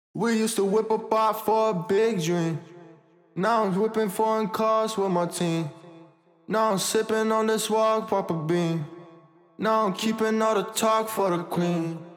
We used to whip apart for a big dream. Now I'm whipping foreign cars with my team. Now I'm sipping on this walk, pop a bean. Now I'm keeping all the talk for the queen.